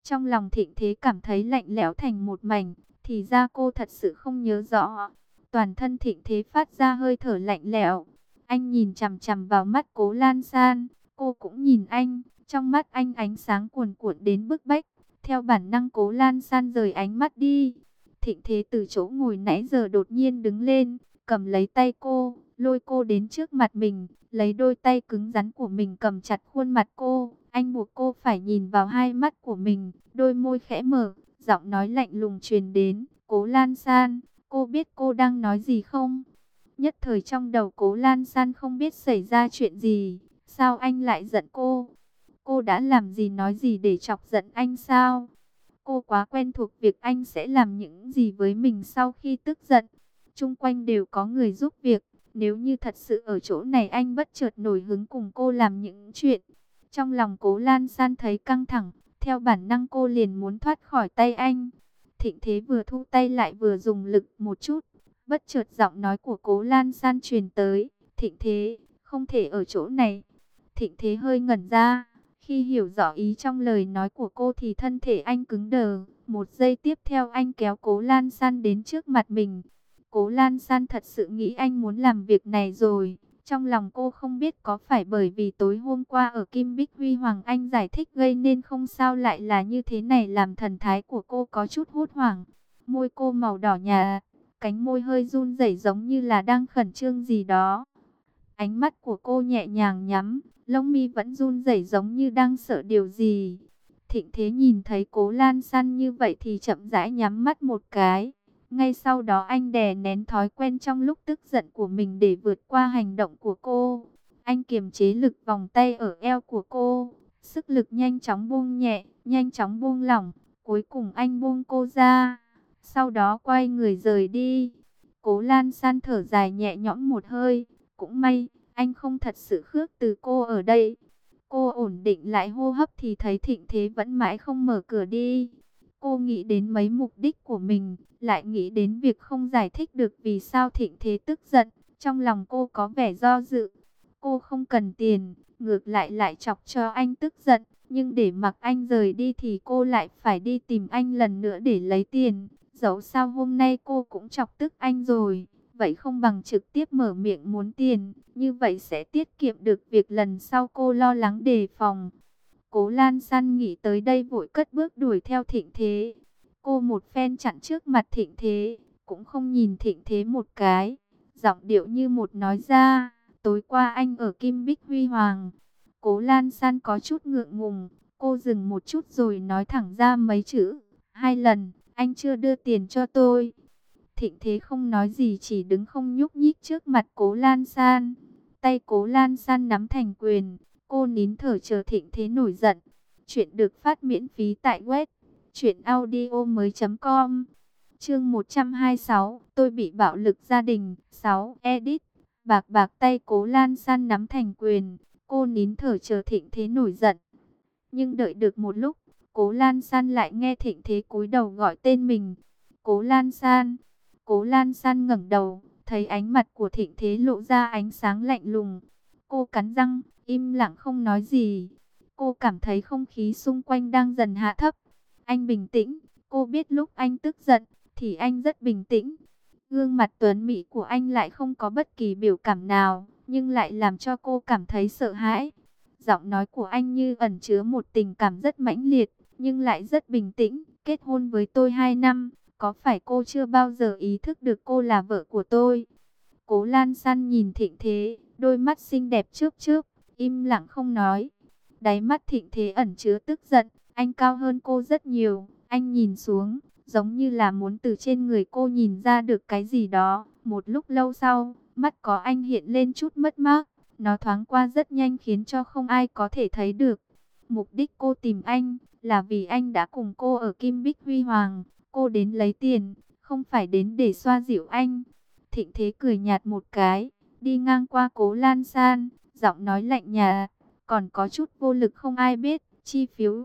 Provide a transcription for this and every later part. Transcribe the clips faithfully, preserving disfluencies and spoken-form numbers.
Trong lòng Thịnh Thế cảm thấy lạnh lẽo thành một mảnh, thì ra cô thật sự không nhớ rõ. Toàn thân Thịnh Thế phát ra hơi thở lạnh lẽo. Anh nhìn chằm chằm vào mắt Cố Lan San, cô cũng nhìn anh, trong mắt anh ánh sáng cuồn cuộn đến bức bách. Theo bản năng Cố Lan San rời ánh mắt đi. Thịnh Thế từ chỗ ngồi nãy giờ đột nhiên đứng lên, cầm lấy tay cô, lôi cô đến trước mặt mình, lấy đôi tay cứng rắn của mình cầm chặt khuôn mặt cô. Anh buộc cô phải nhìn vào hai mắt của mình, đôi môi khẽ mở, giọng nói lạnh lùng truyền đến. Cố Lan San, cô biết cô đang nói gì không? Nhất thời trong đầu Cố Lan San không biết xảy ra chuyện gì, sao anh lại giận cô? Cô đã làm gì nói gì để chọc giận anh sao? Cô quá quen thuộc việc anh sẽ làm những gì với mình sau khi tức giận. Chung quanh đều có người giúp việc. Nếu như thật sự ở chỗ này anh bất chợt nổi hứng cùng cô làm những chuyện. Trong lòng Cố Lan San thấy căng thẳng. Theo bản năng cô liền muốn thoát khỏi tay anh. Thịnh Thế vừa thu tay lại vừa dùng lực một chút. Bất chợt giọng nói của Cố Lan San truyền tới. Thịnh Thế, không thể ở chỗ này. Thịnh Thế hơi ngẩn ra. Khi hiểu rõ ý trong lời nói của cô thì thân thể anh cứng đờ. Một giây tiếp theo anh kéo Cố Lan San đến trước mặt mình. Cố Lan San thật sự nghĩ anh muốn làm việc này rồi. Trong lòng cô không biết có phải bởi vì tối hôm qua ở Kim Bích Huy Hoàng anh giải thích gây nên không sao lại là như thế này, làm thần thái của cô có chút hốt hoảng. Môi cô màu đỏ nhà, cánh môi hơi run rẩy giống như là đang khẩn trương gì đó. Ánh mắt của cô nhẹ nhàng nhắm, lông mi vẫn run rẩy giống như đang sợ điều gì. Thịnh Thế nhìn thấy Cố Lan San như vậy thì chậm rãi nhắm mắt một cái. Ngay sau đó anh đè nén thói quen trong lúc tức giận của mình để vượt qua hành động của cô. Anh kiềm chế lực vòng tay ở eo của cô. Sức lực nhanh chóng buông nhẹ, nhanh chóng buông lỏng. Cuối cùng anh buông cô ra. Sau đó quay người rời đi. Cố Lan San thở dài nhẹ nhõm một hơi. Cũng may, anh không thật sự khước từ cô ở đây. Cô ổn định lại hô hấp thì thấy Thịnh Thế vẫn mãi không mở cửa đi. Cô nghĩ đến mấy mục đích của mình, lại nghĩ đến việc không giải thích được vì sao Thịnh Thế tức giận. Trong lòng cô có vẻ do dự. Cô không cần tiền, ngược lại lại chọc cho anh tức giận. Nhưng để mặc anh rời đi thì cô lại phải đi tìm anh lần nữa để lấy tiền. Dẫu sao hôm nay cô cũng chọc tức anh rồi. Vậy không bằng trực tiếp mở miệng muốn tiền, như vậy sẽ tiết kiệm được việc lần sau cô lo lắng đề phòng. Cố Lan San nghĩ tới đây vội cất bước đuổi theo Thịnh Thế. Cô một phen chặn trước mặt Thịnh Thế, cũng không nhìn Thịnh Thế một cái. Giọng điệu như một nói ra, tối qua anh ở Kim Bích Huy Hoàng. Cố Lan San có chút ngượng ngùng, cô dừng một chút rồi nói thẳng ra mấy chữ. Hai lần, anh chưa đưa tiền cho tôi. Thịnh Thế không nói gì, chỉ đứng không nhúc nhích trước mặt Cố Lan San. Tay Cố Lan San nắm thành quyền, cô nín thở chờ Thịnh Thế nổi giận. Chuyện được phát miễn phí tại web truyện audio mới chấm com. Chương một trăm hai mươi sáu, tôi bị bạo lực gia đình. sáu. Edit. Bạc bạc tay Cố Lan San nắm thành quyền, cô nín thở chờ Thịnh Thế nổi giận. Nhưng đợi được một lúc, Cố Lan San lại nghe Thịnh Thế cúi đầu gọi tên mình. Cố Lan San. Cố Lan San ngẩng đầu, thấy ánh mặt của Thịnh Thế lộ ra ánh sáng lạnh lùng. Cô cắn răng, im lặng không nói gì. Cô cảm thấy không khí xung quanh đang dần hạ thấp. Anh bình tĩnh, cô biết lúc anh tức giận, thì anh rất bình tĩnh. Gương mặt tuấn mỹ của anh lại không có bất kỳ biểu cảm nào, nhưng lại làm cho cô cảm thấy sợ hãi. Giọng nói của anh như ẩn chứa một tình cảm rất mãnh liệt, nhưng lại rất bình tĩnh. Kết hôn với tôi hai năm. Có phải cô chưa bao giờ ý thức được cô là vợ của tôi? Cố Lan San nhìn Thịnh Thế, đôi mắt xinh đẹp chớp chớp, im lặng không nói. Đáy mắt Thịnh Thế ẩn chứa tức giận, anh cao hơn cô rất nhiều. Anh nhìn xuống, giống như là muốn từ trên người cô nhìn ra được cái gì đó. Một lúc lâu sau, mắt có anh hiện lên chút mất mát. Nó thoáng qua rất nhanh khiến cho không ai có thể thấy được. Mục đích cô tìm anh, là vì anh đã cùng cô ở Kim Bích Huy Hoàng. Cô đến lấy tiền, không phải đến để xoa dịu anh. Thịnh Thế cười nhạt một cái, đi ngang qua Cố Lan San, giọng nói lạnh nhạt, còn có chút vô lực không ai biết, chi phiếu.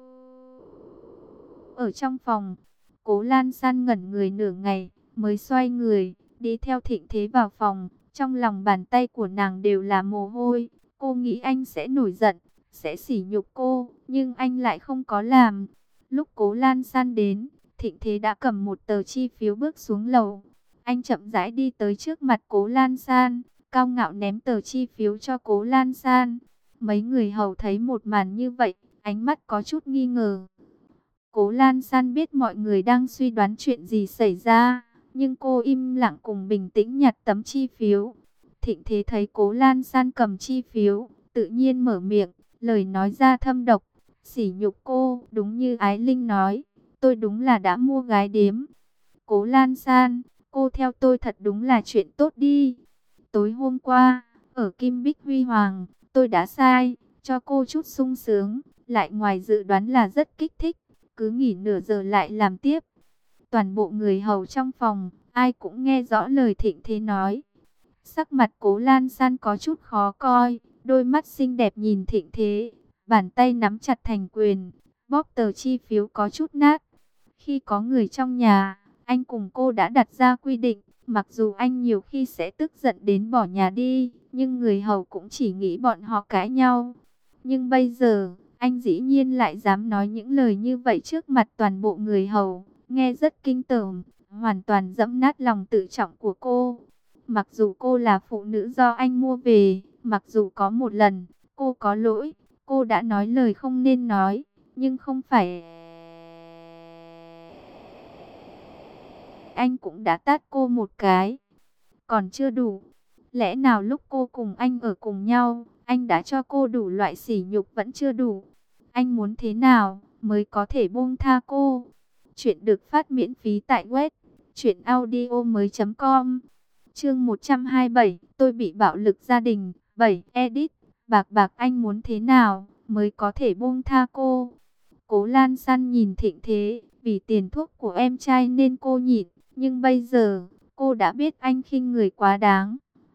Ở trong phòng, Cố Lan San ngẩn người nửa ngày, mới xoay người, đi theo Thịnh Thế vào phòng. Trong lòng bàn tay của nàng đều là mồ hôi. Cô nghĩ anh sẽ nổi giận, sẽ sỉ nhục cô, nhưng anh lại không có làm. Lúc Cố Lan San đến, Thịnh Thế đã cầm một tờ chi phiếu bước xuống lầu. Anh chậm rãi đi tới trước mặt Cố Lan San, cao ngạo ném tờ chi phiếu cho Cố Lan San. Mấy người hầu thấy một màn như vậy, ánh mắt có chút nghi ngờ. Cố Lan San biết mọi người đang suy đoán chuyện gì xảy ra, nhưng cô im lặng cùng bình tĩnh nhặt tấm chi phiếu. Thịnh Thế thấy Cố Lan San cầm chi phiếu, tự nhiên mở miệng, lời nói ra thâm độc, sỉ nhục cô. Đúng như Ái Linh nói, tôi đúng là đã mua gái điếm. Cố Lan San, cô theo tôi thật đúng là chuyện tốt đi. Tối hôm qua, ở Kim Bích Huy Hoàng, tôi đã sai, cho cô chút sung sướng, lại ngoài dự đoán là rất kích thích. Cứ nghỉ nửa giờ lại làm tiếp. Toàn bộ người hầu trong phòng, ai cũng nghe rõ lời Thịnh Thế nói. Sắc mặt Cố Lan San có chút khó coi, đôi mắt xinh đẹp nhìn Thịnh Thế, bàn tay nắm chặt thành quyền, bóp tờ chi phiếu có chút nát. Khi có người trong nhà, anh cùng cô đã đặt ra quy định, mặc dù anh nhiều khi sẽ tức giận đến bỏ nhà đi, nhưng người hầu cũng chỉ nghĩ bọn họ cãi nhau. Nhưng bây giờ, anh dĩ nhiên lại dám nói những lời như vậy trước mặt toàn bộ người hầu, nghe rất kinh tởm, hoàn toàn dẫm nát lòng tự trọng của cô. Mặc dù cô là phụ nữ do anh mua về, mặc dù có một lần, cô có lỗi, cô đã nói lời không nên nói, nhưng không phải... Anh cũng đã tát cô một cái, còn chưa đủ. Lẽ nào lúc cô cùng anh ở cùng nhau, anh đã cho cô đủ loại sỉ nhục vẫn chưa đủ? Anh muốn thế nào mới có thể buông tha cô? Chuyện được phát miễn phí tại web truyện audio mới chấm com. Chương một trăm hai mươi bảy, tôi bị bạo lực gia đình. bảy. Edit. Bạc bạc anh muốn thế nào mới có thể buông tha cô? Cố Lan San nhìn Thịnh Thế, vì tiền thuốc của em trai nên cô nhịn, nhưng bây giờ cô đã biết anh khinh người quá đáng.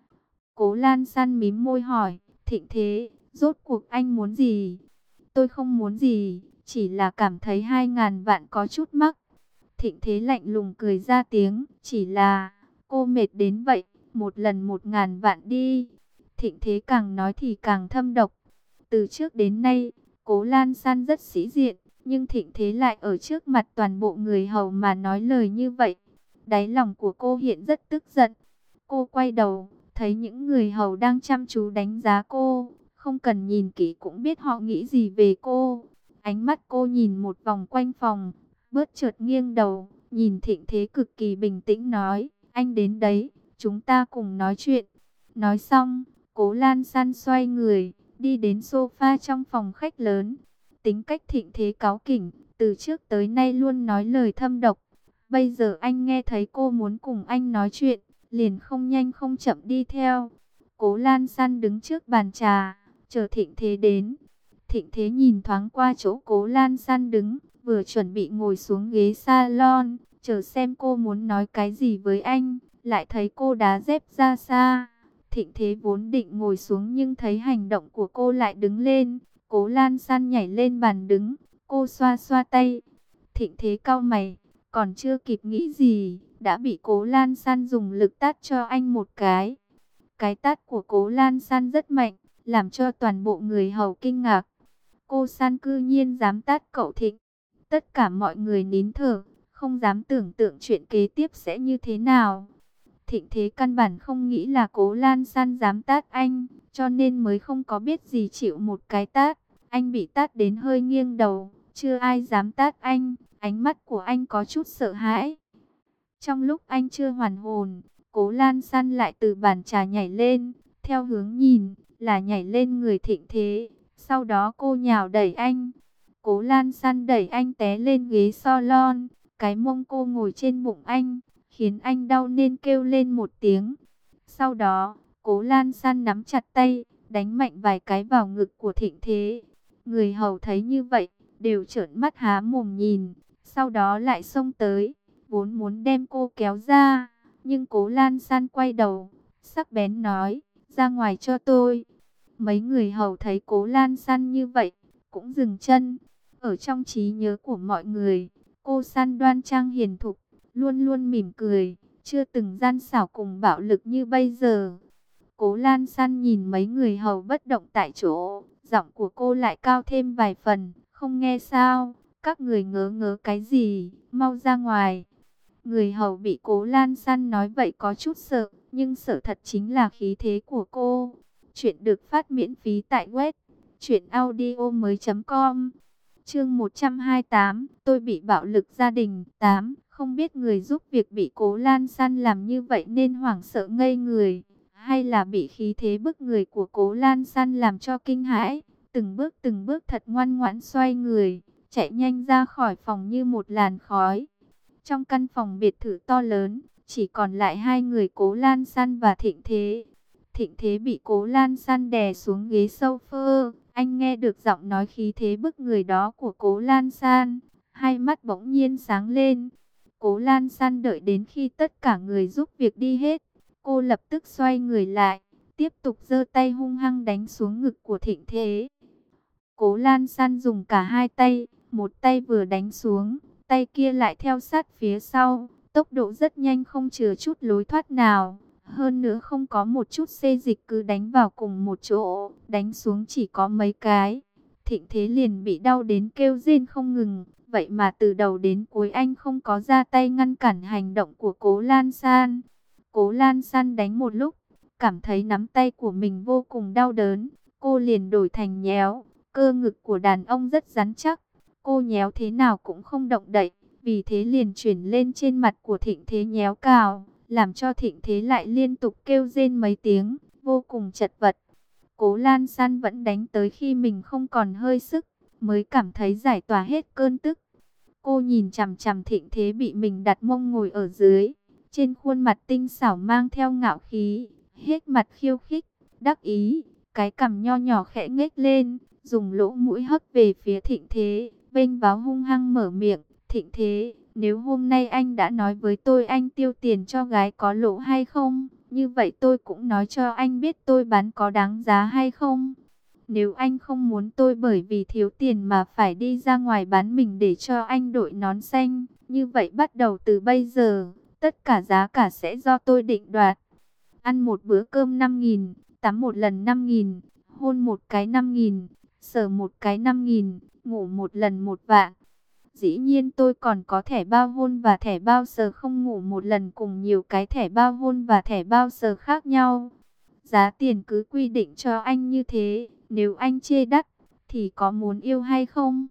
Cố Lan San mím môi hỏi, Thịnh Thế, rốt cuộc anh muốn gì? Tôi không muốn gì, chỉ là cảm thấy hai ngàn vạn có chút mắc. Thịnh Thế lạnh lùng cười ra tiếng, chỉ là, cô mệt đến vậy, một lần một ngàn vạn đi. Thịnh Thế càng nói thì càng thâm độc. Từ trước đến nay, Cố Lan San rất sĩ diện, nhưng Thịnh Thế lại ở trước mặt toàn bộ người hầu mà nói lời như vậy. Đáy lòng của cô hiện rất tức giận. Cô quay đầu, thấy những người hầu đang chăm chú đánh giá cô, không cần nhìn kỹ cũng biết họ nghĩ gì về cô. Ánh mắt cô nhìn một vòng quanh phòng, bớt chợt nghiêng đầu, nhìn Thịnh Thế cực kỳ bình tĩnh nói, anh đến đấy, chúng ta cùng nói chuyện. Nói xong, Cố Lan San xoay người, đi đến sofa trong phòng khách lớn. Tính cách Thịnh Thế cáu kỉnh, từ trước tới nay luôn nói lời thâm độc. Bây giờ anh nghe thấy cô muốn cùng anh nói chuyện, liền không nhanh không chậm đi theo. Cố Lan San đứng trước bàn trà, chờ Thịnh Thế đến. Thịnh Thế nhìn thoáng qua chỗ Cố Lan San đứng, vừa chuẩn bị ngồi xuống ghế salon, chờ xem cô muốn nói cái gì với anh, lại thấy cô đá dép ra xa. Thịnh Thế vốn định ngồi xuống nhưng thấy hành động của cô lại đứng lên. Cố Lan San nhảy lên bàn đứng, cô xoa xoa tay. Thịnh Thế cau mày, còn chưa kịp nghĩ gì, đã bị Cố Lan San dùng lực tát cho anh một cái. Cái tát của Cố Lan San rất mạnh, làm cho toàn bộ người hầu kinh ngạc. Cô San cư nhiên dám tát cậu Thịnh. Tất cả mọi người nín thở, không dám tưởng tượng chuyện kế tiếp sẽ như thế nào. Thịnh Thế căn bản không nghĩ là Cố Lan San dám tát anh, cho nên mới không có biết gì chịu một cái tát. Anh bị tát đến hơi nghiêng đầu, chưa ai dám tát anh, ánh mắt của anh có chút sợ hãi. Trong lúc anh chưa hoàn hồn, Cố Lan San lại từ bàn trà nhảy lên, theo hướng nhìn, là nhảy lên người Thịnh Thế. Sau đó cô nhào đẩy anh. Cố Lan San đẩy anh té lên ghế salon, cái mông cô ngồi trên bụng anh, khiến anh đau nên kêu lên một tiếng. Sau đó, Cố Lan San nắm chặt tay, đánh mạnh vài cái vào ngực của Thịnh Thế. Người hầu thấy như vậy, đều trợn mắt há mồm nhìn, sau đó lại xông tới, vốn muốn đem cô kéo ra, nhưng Cố Lan San quay đầu, sắc bén nói, ra ngoài cho tôi. Mấy người hầu thấy Cố Lan San như vậy, cũng dừng chân. Ở trong trí nhớ của mọi người, cô San đoan trang hiền thục, luôn luôn mỉm cười, chưa từng gian xảo cùng bạo lực như bây giờ. Cố Lan San nhìn mấy người hầu bất động tại chỗ, giọng của cô lại cao thêm vài phần, không nghe sao, Các người ngớ ngớ cái gì, mau ra ngoài. Người hầu bị Cố Lan San nói vậy có chút sợ, nhưng sợ thật chính là khí thế của cô. Chuyện được phát miễn phí tại web truyện audio mới chấm com. Chương một trăm hai mươi tám, tôi bị bạo lực gia đình. Tám, không biết người giúp việc bị Cố Lan San làm như vậy nên hoảng sợ ngây người, hay là bị khí thế bức người của Cố Lan San làm cho kinh hãi. Từng bước từng bước thật ngoan ngoãn xoay người, chạy nhanh ra khỏi phòng như một làn khói. Trong căn phòng biệt thự to lớn, chỉ còn lại hai người Cố Lan San và Thịnh Thế. Thịnh Thế bị Cố Lan San đè xuống ghế sofa. Anh nghe được giọng nói khí thế bức người đó của Cố Lan San, hai mắt bỗng nhiên sáng lên. Cố Lan San đợi đến khi tất cả người giúp việc đi hết, cô lập tức xoay người lại, tiếp tục giơ tay hung hăng đánh xuống ngực của Thịnh Thế. Cố Lan San dùng cả hai tay, một tay vừa đánh xuống, tay kia lại theo sát phía sau, tốc độ rất nhanh không chừa chút lối thoát nào. Hơn nữa không có một chút xê dịch, cứ đánh vào cùng một chỗ, đánh xuống chỉ có mấy cái. Thịnh Thế liền bị đau đến kêu rên không ngừng, vậy mà từ đầu đến cuối anh không có ra tay ngăn cản hành động của Cố Lan San. Cố Lan San đánh một lúc, cảm thấy nắm tay của mình vô cùng đau đớn, cô liền đổi thành nhéo. Cơ ngực của đàn ông rất rắn chắc, cô nhéo thế nào cũng không động đậy, vì thế liền chuyển lên trên mặt của Thịnh Thế nhéo cào, làm cho Thịnh Thế lại liên tục kêu rên mấy tiếng, vô cùng chật vật. Cố Lan San vẫn đánh tới khi mình không còn hơi sức, mới cảm thấy giải tỏa hết cơn tức. Cô nhìn chằm chằm Thịnh Thế bị mình đặt mông ngồi ở dưới, trên khuôn mặt tinh xảo mang theo ngạo khí, hết mặt khiêu khích, đắc ý, cái cằm nho nhỏ khẽ nhếch lên, dùng lỗ mũi hất về phía Thịnh Thế, vênh váo hung hăng mở miệng. Thịnh Thế, nếu hôm nay anh đã nói với tôi anh tiêu tiền cho gái có lỗ hay không, như vậy tôi cũng nói cho anh biết tôi bán có đáng giá hay không. Nếu anh không muốn tôi bởi vì thiếu tiền mà phải đi ra ngoài bán mình để cho anh đội nón xanh, như vậy bắt đầu từ bây giờ, tất cả giá cả sẽ do tôi định đoạt. Ăn một bữa cơm năm nghìn, tắm một lần năm nghìn, hôn một cái năm nghìn, sờ một cái năm nghìn, ngủ một lần một vạn. Dĩ nhiên tôi còn có thẻ bao hôn và thẻ bao sờ không ngủ một lần cùng nhiều cái thẻ bao hôn và thẻ bao sờ khác nhau. Giá tiền cứ quy định cho anh như thế, nếu anh chê đắt, thì có muốn yêu hay không?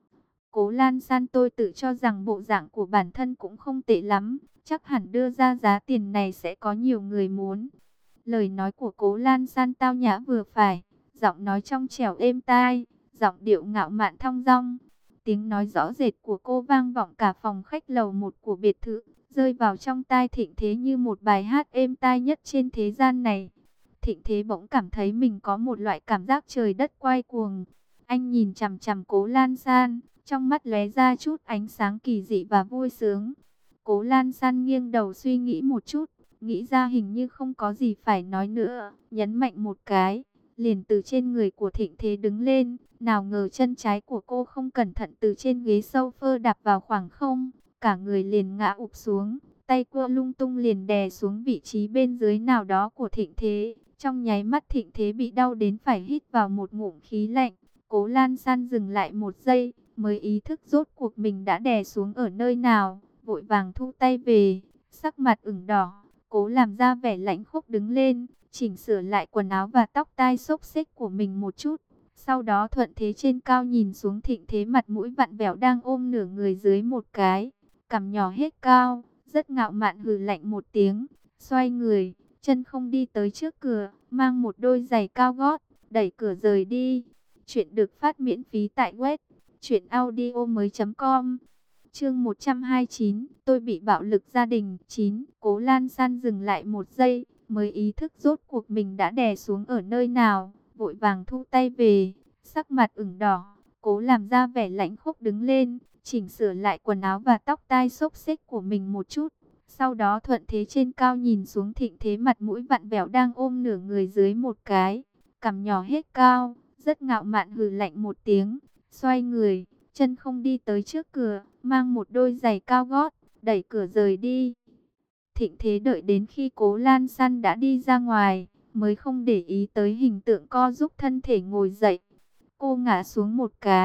Cố Lan San tôi tự cho rằng bộ dạng của bản thân cũng không tệ lắm, chắc hẳn đưa ra giá tiền này sẽ có nhiều người muốn. Lời nói của Cố Lan San tao nhã vừa phải, giọng nói trong trẻo êm tai, giọng điệu ngạo mạn thong dong. Tiếng nói rõ rệt của cô vang vọng cả phòng khách lầu một của biệt thự, rơi vào trong tai Thịnh Thế như một bài hát êm tai nhất trên thế gian này. Thịnh Thế bỗng cảm thấy mình có một loại cảm giác trời đất quay cuồng. Anh nhìn chằm chằm Cố Lan San, trong mắt lóe ra chút ánh sáng kỳ dị và vui sướng. Cố Lan San nghiêng đầu suy nghĩ một chút, nghĩ ra hình như không có gì phải nói nữa, nhấn mạnh một cái, liền từ trên người của Thịnh Thế đứng lên. Nào ngờ chân trái của cô không cẩn thận từ trên ghế sofa đạp vào khoảng không, cả người liền ngã ụp xuống, tay cô lung tung liền đè xuống vị trí bên dưới nào đó của Thịnh Thế. Trong nháy mắt Thịnh Thế bị đau đến phải hít vào một ngụm khí lạnh. Cố Lan San dừng lại một giây, mới ý thức rốt cuộc mình đã đè xuống ở nơi nào, vội vàng thu tay về, sắc mặt ửng đỏ, cố làm ra vẻ lãnh khốc đứng lên, chỉnh sửa lại quần áo và tóc tai xốc xếch của mình một chút. Sau đó thuận thế trên cao nhìn xuống Thịnh Thế mặt mũi vặn vẹo đang ôm nửa người dưới một cái, cằm nhỏ hết cao, rất ngạo mạn hừ lạnh một tiếng, xoay người, chân không đi tới trước cửa, mang một đôi giày cao gót, đẩy cửa rời đi. Chuyện được phát miễn phí tại web truyện audio mới chấm com. Chương một trăm hai mươi chín, tôi bị bạo lực gia đình. Chín, Cố Lan San dừng lại một giây, mới ý thức rốt cuộc mình đã đè xuống ở nơi nào, vội vàng thu tay về, sắc mặt ửng đỏ, cố làm ra vẻ lãnh khốc đứng lên, chỉnh sửa lại quần áo và tóc tai xốc xếch của mình một chút. Sau đó thuận thế trên cao nhìn xuống Thịnh Thế mặt mũi vặn vẹo đang ôm nửa người dưới một cái, cằm nhỏ hết cao, rất ngạo mạn hừ lạnh một tiếng, xoay người, chân không đi tới trước cửa, mang một đôi giày cao gót, đẩy cửa rời đi. Thịnh Thế đợi đến khi Cố Lan San đã đi ra ngoài, mới không để ý tới hình tượng co giúp thân thể ngồi dậy. Cô ngã xuống một cái,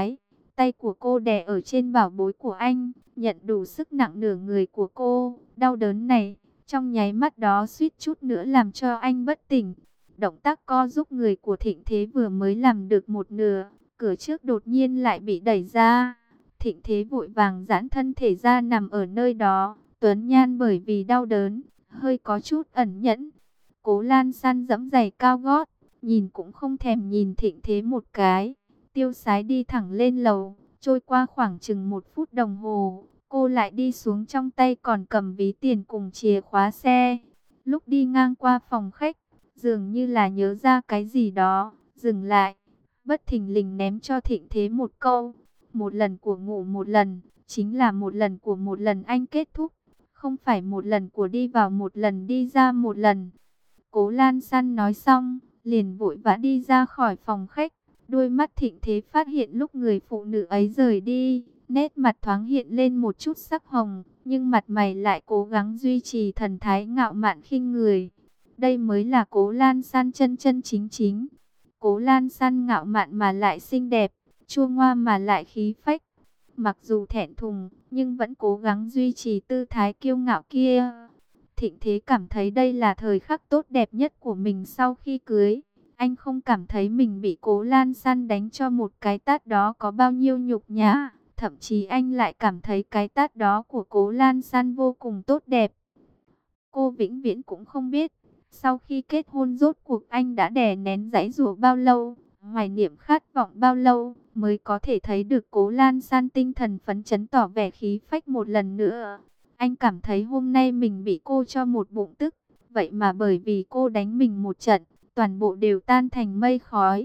Tay của cô đè ở trên bảo bối của anh, nhận đủ sức nặng nửa người của cô. Đau đớn này, trong nháy mắt đó suýt chút nữa làm cho anh bất tỉnh. Động tác co giúp người của Thịnh Thế vừa mới làm được một nửa, cửa trước đột nhiên lại bị đẩy ra. Thịnh Thế vội vàng giãn thân thể ra nằm ở nơi đó. Tuấn Nhan bởi vì đau đớn, hơi có chút ẩn nhẫn. Cố Lan San giẫm giày cao gót, nhìn cũng không thèm nhìn Thịnh Thế một cái. Tiêu sái đi thẳng lên lầu, trôi qua khoảng chừng một phút đồng hồ. Cô lại đi xuống, trong tay còn cầm ví tiền cùng chìa khóa xe. Lúc đi ngang qua phòng khách, dường như là nhớ ra cái gì đó, dừng lại. Bất thình lình ném cho Thịnh Thế một câu. Một lần của ngủ một lần, chính là một lần của một lần anh kết thúc. Không phải một lần của đi vào một lần đi ra một lần. Cố Lan San nói xong, liền vội vã đi ra khỏi phòng khách. Đôi mắt Thịnh Thế phát hiện lúc người phụ nữ ấy rời đi, nét mặt thoáng hiện lên một chút sắc hồng, nhưng mặt mày lại cố gắng duy trì thần thái ngạo mạn khinh người. Đây mới là Cố Lan San chân chân chính chính. Cố Lan San ngạo mạn mà lại xinh đẹp, chua ngoa mà lại khí phách. Mặc dù thẹn thùng, nhưng vẫn cố gắng duy trì tư thái kiêu ngạo kia. Thịnh Thế cảm thấy đây là thời khắc tốt đẹp nhất của mình sau khi cưới. Anh không cảm thấy mình bị Cố Lan San đánh cho một cái tát đó có bao nhiêu nhục nhã. Thậm chí anh lại cảm thấy cái tát đó của Cố Lan San vô cùng tốt đẹp. Cô vĩnh viễn cũng không biết, sau khi kết hôn rốt cuộc anh đã đè nén giãy giụa bao lâu, hoài niệm khát vọng bao lâu, mới có thể thấy được Cố Lan San tinh thần phấn chấn tỏ vẻ khí phách một lần nữa. Anh cảm thấy hôm nay mình bị cô cho một bụng tức, vậy mà bởi vì cô đánh mình một trận, toàn bộ đều tan thành mây khói.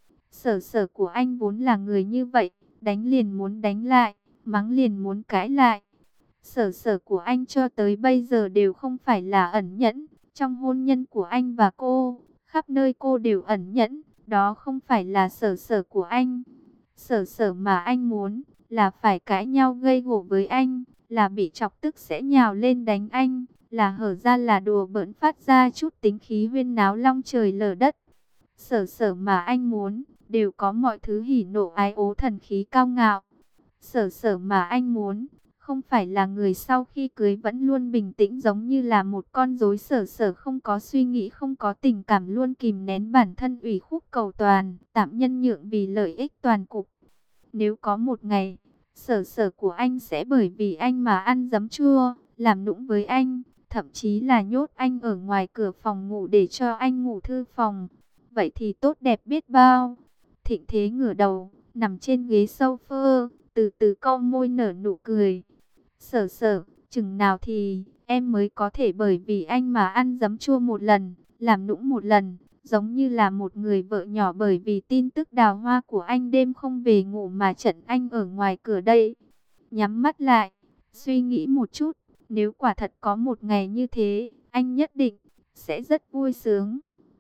Sở sở của anh vốn là người như vậy, đánh liền muốn đánh lại, mắng liền muốn cãi lại. Sở sở của anh cho tới bây giờ đều không phải là ẩn nhẫn. Trong hôn nhân của anh và cô, khắp nơi cô đều ẩn nhẫn. Đó không phải là sở sở của anh. Sở sở mà anh muốn là phải cãi nhau gây gổ với anh, là bị chọc tức sẽ nhào lên đánh anh, là hở ra là đùa bỡn phát ra chút tính khí huyên náo long trời lở đất. Sở sở mà anh muốn đều có mọi thứ hỉ nộ ái ố thần khí cao ngạo. Sở sở mà anh muốn không phải là người sau khi cưới vẫn luôn bình tĩnh giống như là một con rối. Sở sở không có suy nghĩ, không có tình cảm, luôn kìm nén bản thân ủy khúc cầu toàn, tạm nhân nhượng vì lợi ích toàn cục. Nếu có một ngày, sở sở của anh sẽ bởi vì anh mà ăn giấm chua, làm nũng với anh, thậm chí là nhốt anh ở ngoài cửa phòng ngủ để cho anh ngủ thư phòng, vậy thì tốt đẹp biết bao. Thịnh Thế ngửa đầu, nằm trên ghế sofa, từ từ cau môi nở nụ cười. Sở sở, chừng nào thì em mới có thể bởi vì anh mà ăn giấm chua một lần, làm nũng một lần, giống như là một người vợ nhỏ bởi vì tin tức đào hoa của anh đêm không về ngủ mà trận anh ở ngoài cửa đây. Nhắm mắt lại, suy nghĩ một chút, nếu quả thật có một ngày như thế, anh nhất định sẽ rất vui sướng.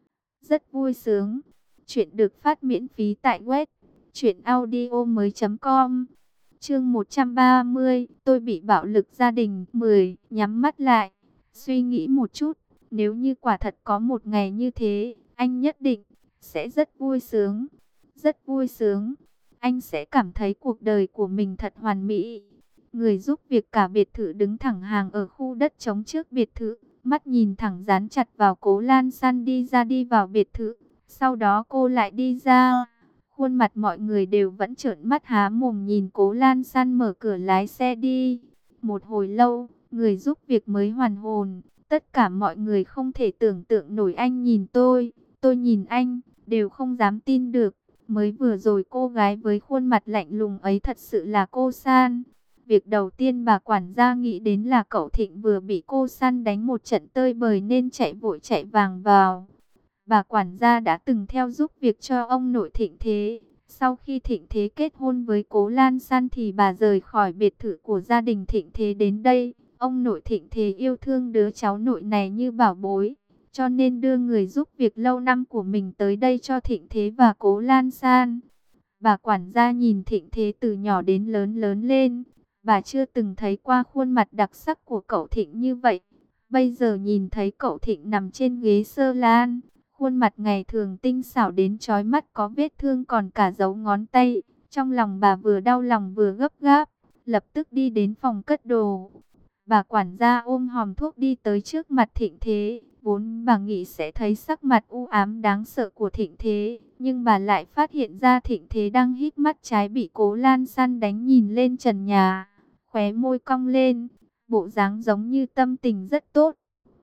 Rất vui sướng. Chuyện được phát miễn phí tại web truyện audio mới chấm com. Chương một trăm ba mươi, tôi bị bạo lực gia đình. mười. Nhắm mắt lại, suy nghĩ một chút, nếu như quả thật có một ngày như thế, anh nhất định sẽ rất vui sướng. Rất vui sướng. Anh sẽ cảm thấy cuộc đời của mình thật hoàn mỹ. Người giúp việc cả biệt thự đứng thẳng hàng ở khu đất trống trước biệt thự, mắt nhìn thẳng dán chặt vào Cố Lan San đi ra đi vào biệt thự. Sau đó cô lại đi ra. Khuôn mặt mọi người đều vẫn trợn mắt há mồm nhìn Cố Lan San mở cửa lái xe đi. Một hồi lâu, người giúp việc mới hoàn hồn. Tất cả mọi người không thể tưởng tượng nổi, anh nhìn tôi, tôi nhìn anh, đều không dám tin được. Mới vừa rồi cô gái với khuôn mặt lạnh lùng ấy thật sự là cô San. Việc đầu tiên bà quản gia nghĩ đến là cậu Thịnh vừa bị cô San đánh một trận tơi bời nên chạy vội chạy vàng vào. Bà quản gia đã từng theo giúp việc cho ông nội Thịnh Thế. Sau khi Thịnh Thế kết hôn với Cố Lan San thì bà rời khỏi biệt thự của gia đình Thịnh Thế đến đây. Ông nội Thịnh Thế yêu thương đứa cháu nội này như bảo bối, cho nên đưa người giúp việc lâu năm của mình tới đây cho Thịnh Thế và Cố Lan San. Bà quản gia nhìn Thịnh Thế từ nhỏ đến lớn lớn lên. Bà chưa từng thấy qua khuôn mặt đặc sắc của cậu Thịnh như vậy. Bây giờ nhìn thấy cậu Thịnh nằm trên ghế sơ lan, khuôn mặt ngày thường tinh xảo đến chói mắt, có vết thương còn cả dấu ngón tay, Trong lòng bà vừa đau lòng vừa gấp gáp, lập tức đi đến phòng cất đồ. Bà quản gia ôm hòm thuốc đi tới trước mặt Thịnh Thế. Vốn bà nghĩ sẽ thấy sắc mặt u ám đáng sợ của Thịnh Thế, nhưng bà lại phát hiện ra Thịnh Thế đang híp mắt trái bị Cố Lan San đánh nhìn lên trần nhà, khóe môi cong lên, bộ dáng giống như tâm tình rất tốt.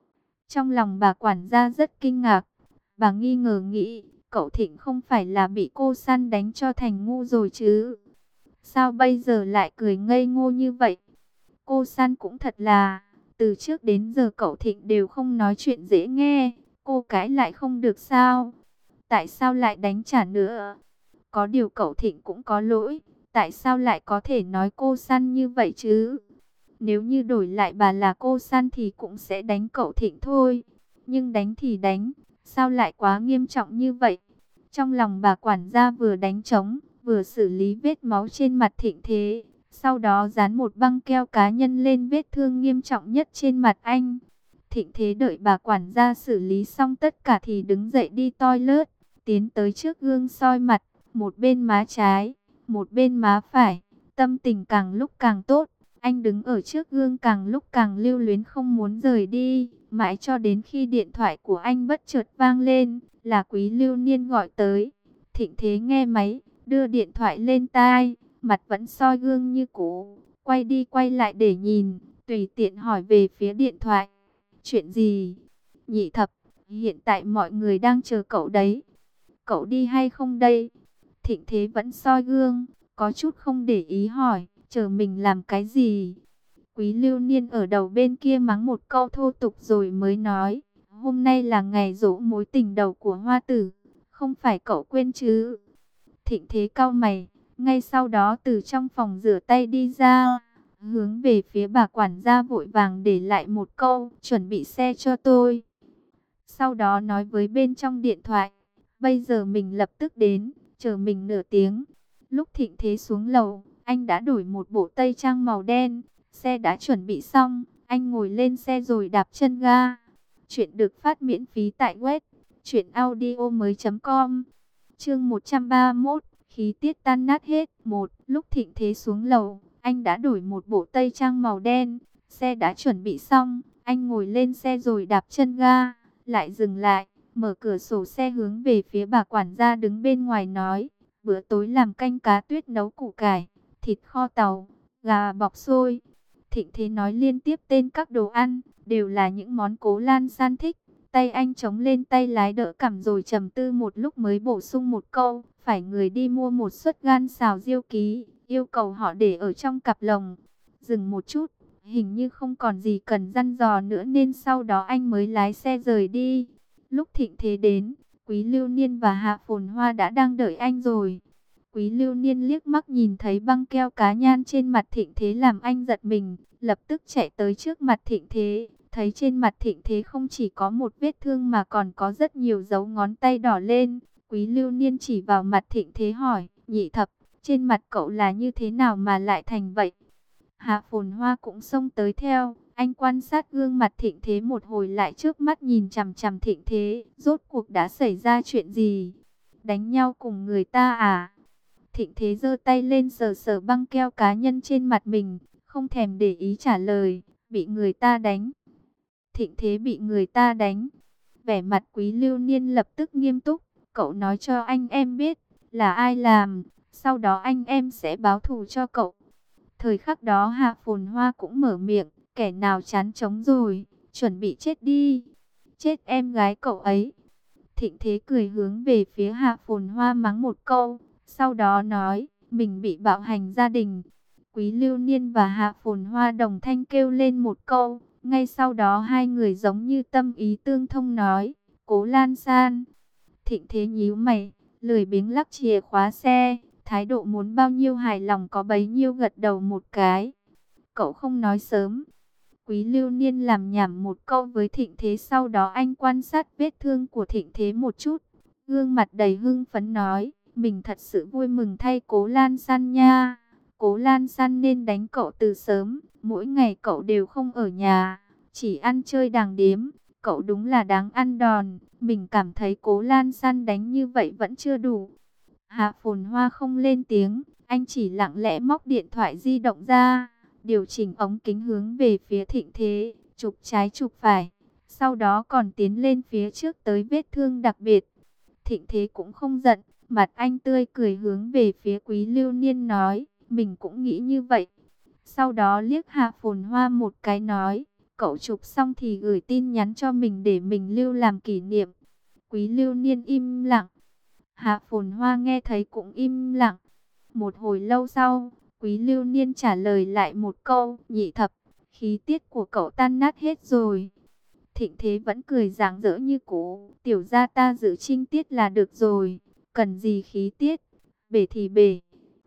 Trong lòng bà quản gia rất kinh ngạc, bà nghi ngờ nghĩ, cậu Thịnh không phải là bị cô San đánh cho thành ngu rồi chứ? Sao bây giờ lại cười ngây ngô như vậy? Cô San cũng thật là, từ trước đến giờ cậu Thịnh đều không nói chuyện dễ nghe, cô cãi lại không được sao? Tại sao lại đánh trả nữa? Có điều cậu Thịnh cũng có lỗi, tại sao lại có thể nói cô San như vậy chứ? Nếu như đổi lại bà là cô San thì cũng sẽ đánh cậu Thịnh thôi. Nhưng đánh thì đánh, sao lại quá nghiêm trọng như vậy? Trong lòng bà quản gia vừa đánh trống, vừa xử lý vết máu trên mặt Thịnh Thế. Sau đó dán một băng keo cá nhân lên vết thương nghiêm trọng nhất trên mặt anh. Thịnh Thế đợi bà quản gia xử lý xong tất cả thì đứng dậy đi toilet, tiến tới trước gương soi mặt, một bên má trái, một bên má phải, tâm tình càng lúc càng tốt. Anh đứng ở trước gương càng lúc càng lưu luyến không muốn rời đi, mãi cho đến khi điện thoại của anh bất chợt vang lên, là Quý Lưu Niên gọi tới. Thịnh Thế nghe máy, đưa điện thoại lên tai, mặt vẫn soi gương như cũ, quay đi quay lại để nhìn, tùy tiện hỏi về phía điện thoại. Chuyện gì? Nhị thập, hiện tại mọi người đang chờ cậu đấy. Cậu đi hay không đây? Thịnh Thế vẫn soi gương, có chút không để ý hỏi, chờ mình làm cái gì? Quý Lưu Niên ở đầu bên kia mắng một câu thô tục rồi mới nói, hôm nay là ngày giỗ mối tình đầu của Hoa Tử, không phải cậu quên chứ? Thịnh Thế cau mày, ngay sau đó từ trong phòng rửa tay đi ra, hướng về phía bà quản gia vội vàng để lại một câu, chuẩn bị xe cho tôi. Sau đó nói với bên trong điện thoại, bây giờ mình lập tức đến, chờ mình nửa tiếng. Lúc Thịnh Thế xuống lầu, anh đã đổi một bộ tây trang màu đen, xe đã chuẩn bị xong, anh ngồi lên xe rồi đạp chân ga. Chuyện được phát miễn phí tại web truyện audio mới chấm com. Chương một trăm ba mươi mốt, khí tiết tan nát hết. Một, lúc Thịnh Thế xuống lầu, anh đã đổi một bộ tây trang màu đen, xe đã chuẩn bị xong, anh ngồi lên xe rồi đạp chân ga, lại dừng lại, mở cửa sổ xe hướng về phía bà quản gia đứng bên ngoài nói, bữa tối làm canh cá tuyết nấu củ cải, thịt kho tàu, gà bọc xôi. Thịnh Thế nói liên tiếp tên các đồ ăn, đều là những món Cố Lan San thích. Tay anh chống lên tay lái đỡ cằm rồi trầm tư một lúc mới bổ sung một câu, phải người đi mua một suất gan xào diêu ký, yêu cầu họ để ở trong cặp lồng. Dừng một chút, hình như không còn gì cần dặn dò nữa nên sau đó anh mới lái xe rời đi. Lúc Thịnh Thế đến, Quý Lưu Niên và Hạ Phồn Hoa đã đang đợi anh rồi. Quý Lưu Niên liếc mắt nhìn thấy băng keo cá nhan trên mặt Thịnh Thế làm anh giật mình, lập tức chạy tới trước mặt Thịnh Thế. Thấy trên mặt Thịnh Thế không chỉ có một vết thương mà còn có rất nhiều dấu ngón tay đỏ lên. Quý Lưu Niên chỉ vào mặt Thịnh Thế hỏi, nhị thập, trên mặt cậu là như thế nào mà lại thành vậy? Hạ Phồn Hoa cũng xông tới theo, anh quan sát gương mặt Thịnh Thế một hồi lại trước mắt nhìn chằm chằm Thịnh Thế, rốt cuộc đã xảy ra chuyện gì? Đánh nhau cùng người ta à? Thịnh Thế giơ tay lên sờ sờ băng keo cá nhân trên mặt mình, không thèm để ý trả lời, bị người ta đánh. Thịnh Thế bị người ta đánh. Vẻ mặt Quý Lưu Niên lập tức nghiêm túc, cậu nói cho anh em biết là ai làm, sau đó anh em sẽ báo thù cho cậu. Thời khắc đó Hạ Phồn Hoa cũng mở miệng, kẻ nào chán trống rồi, chuẩn bị chết đi. Chết em gái cậu ấy. Thịnh Thế cười hướng về phía Hạ Phồn Hoa mắng một câu, sau đó nói, mình bị bạo hành gia đình. Quý Lưu Niên và Hạ Phồn Hoa đồng thanh kêu lên một câu, ngay sau đó hai người giống như tâm ý tương thông nói, Cố Lan San. Thịnh Thế nhíu mày, lười biếng lắc chìa khóa xe, thái độ muốn bao nhiêu hài lòng có bấy nhiêu gật đầu một cái. Cậu không nói sớm. Quý Lưu Niên làm nhảm một câu với Thịnh Thế, sau đó anh quan sát vết thương của Thịnh Thế một chút, gương mặt đầy hưng phấn nói, mình thật sự vui mừng thay Cố Lan San nha. Cố Lan San nên đánh cậu từ sớm, mỗi ngày cậu đều không ở nhà, chỉ ăn chơi đàng điếm, cậu đúng là đáng ăn đòn. Mình cảm thấy Cố Lan San đánh như vậy vẫn chưa đủ. Hạ Phồn Hoa không lên tiếng, Anh chỉ lặng lẽ móc điện thoại di động ra, điều chỉnh ống kính hướng về phía Thịnh Thế, chụp trái chụp phải. Sau đó còn tiến lên phía trước tới vết thương đặc biệt. Thịnh Thế cũng không giận, mặt anh tươi cười hướng về phía Quý Lưu Niên nói, mình cũng nghĩ như vậy. Sau đó liếc Hạ Phồn Hoa một cái nói, cậu chụp xong thì gửi tin nhắn cho mình để mình lưu làm kỷ niệm. Quý Lưu Niên im lặng. Hạ Phồn Hoa nghe thấy cũng im lặng. Một hồi lâu sau, Quý Lưu Niên trả lời lại một câu, Nhị Thập, khí tiết của cậu tan nát hết rồi. Thịnh Thế vẫn cười rạng rỡ như cũ, tiểu gia ta giữ trinh tiết là được rồi, cần gì khí tiết, bể thì bể.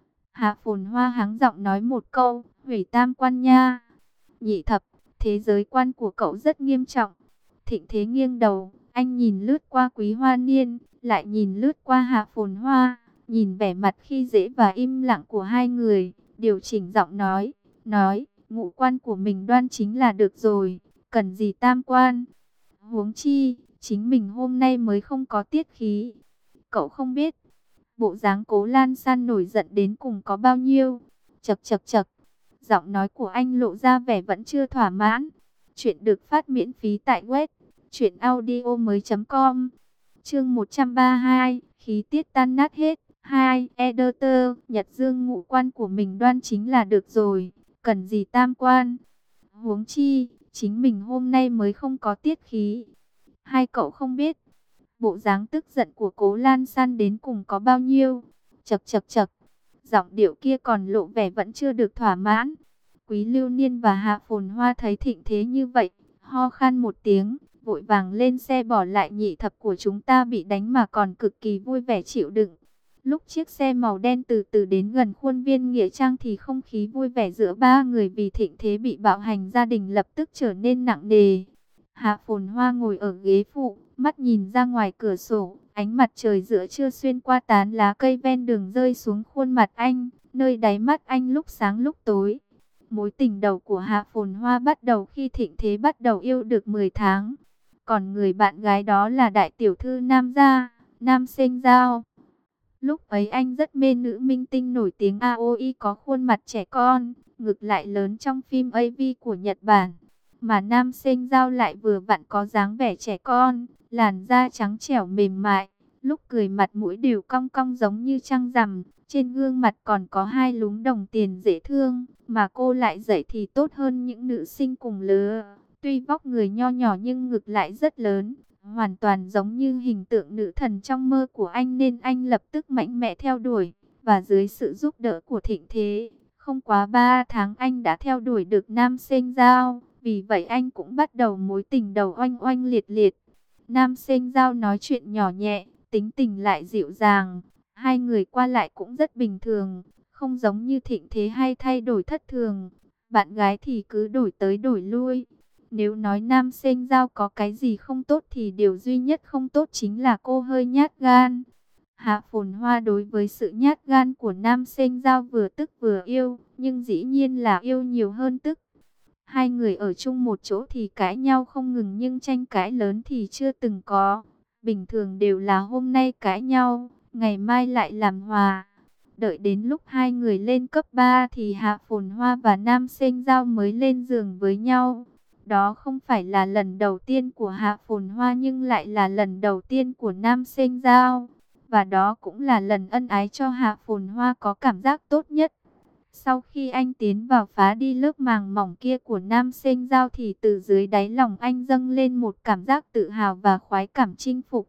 Hạ Phồn Hoa hắng giọng nói một câu, hủy tam quan nha. Nhị Thập, thế giới quan của cậu rất nghiêm trọng. Thịnh Thế nghiêng đầu, anh nhìn lướt qua Quý Hoa Niên, lại nhìn lướt qua Hạ Phồn Hoa, nhìn vẻ mặt khi dễ và im lặng của hai người, điều chỉnh giọng nói, nói, ngũ quan của mình đoan chính là được rồi, cần gì tam quan. Huống chi, chính mình hôm nay mới không có tiết khí. Cậu không biết, bộ dáng Cố Lan San nổi giận đến cùng có bao nhiêu. Chậc chậc chậc, giọng nói của anh lộ ra vẻ vẫn chưa thỏa mãn. Chuyện được phát miễn phí tại web truyện audio mới chấm com. Chương một trăm ba mươi hai, khí tiết tan nát hết. Hai, Editor, Nhật Dương ngũ quan của mình đoan chính là được rồi, cần gì tam quan. Huống chi, chính mình hôm nay mới không có tiết khí. Hai cậu không biết, bộ dáng tức giận của Cố Lan San đến cùng có bao nhiêu. Chậc chậc chậc, giọng điệu kia còn lộ vẻ vẫn chưa được thỏa mãn. Quý Lưu Niên và Hạ Phồn Hoa thấy Thịnh Thế như vậy, ho khan một tiếng, vội vàng lên xe bỏ lại Nhị Thập của chúng ta bị đánh mà còn cực kỳ vui vẻ chịu đựng. Lúc chiếc xe màu đen từ từ đến gần khuôn viên Nghĩa Trang thì không khí vui vẻ giữa ba người vì Thịnh Thế bị bạo hành gia đình lập tức trở nên nặng nề. Hạ Phồn Hoa ngồi ở ghế phụ, mắt nhìn ra ngoài cửa sổ, ánh mặt trời giữa trưa xuyên qua tán lá cây ven đường rơi xuống khuôn mặt anh, nơi đáy mắt anh lúc sáng lúc tối. Mối tình đầu của Hạ Phồn Hoa bắt đầu khi Thịnh Thế bắt đầu yêu được mười tháng. Còn người bạn gái đó là đại tiểu thư Nam Gia, Nam Sinh Giao. Lúc ấy anh rất mê nữ minh tinh nổi tiếng a o i có khuôn mặt trẻ con, ngực lại lớn trong phim a vê của Nhật Bản. Mà Nam Sinh Giao lại vừa vặn có dáng vẻ trẻ con, làn da trắng trẻo mềm mại, lúc cười mặt mũi đều cong cong giống như trăng rằm, trên gương mặt còn có hai lúm đồng tiền dễ thương, mà cô lại dậy thì tốt hơn những nữ sinh cùng lứa. Tuy vóc người nho nhỏ nhưng ngực lại rất lớn, hoàn toàn giống như hình tượng nữ thần trong mơ của anh nên anh lập tức mạnh mẽ theo đuổi. Và dưới sự giúp đỡ của Thịnh Thế, không quá ba tháng anh đã theo đuổi được Nam Sinh Giao. Vì vậy anh cũng bắt đầu mối tình đầu oanh oanh liệt liệt. Nam Sinh Giao nói chuyện nhỏ nhẹ, tính tình lại dịu dàng. Hai người qua lại cũng rất bình thường, không giống như Thịnh Thế hay thay đổi thất thường. Bạn gái thì cứ đổi tới đổi lui. Nếu nói Nam Sinh Giao có cái gì không tốt thì điều duy nhất không tốt chính là cô hơi nhát gan. Hạ Phồn Hoa đối với sự nhát gan của Nam Sinh Giao vừa tức vừa yêu, nhưng dĩ nhiên là yêu nhiều hơn tức. Hai người ở chung một chỗ thì cãi nhau không ngừng nhưng tranh cãi lớn thì chưa từng có. Bình thường đều là hôm nay cãi nhau, ngày mai lại làm hòa. Đợi đến lúc hai người lên cấp ba thì Hạ Phồn Hoa và Nam Sinh Giao mới lên giường với nhau. Đó không phải là lần đầu tiên của Hạ Phồn Hoa nhưng lại là lần đầu tiên của Nam Sinh Giao. Và đó cũng là lần ân ái cho Hạ Phồn Hoa có cảm giác tốt nhất. Sau khi anh tiến vào phá đi lớp màng mỏng kia của Nam Sinh Giao thì từ dưới đáy lòng anh dâng lên một cảm giác tự hào và khoái cảm chinh phục.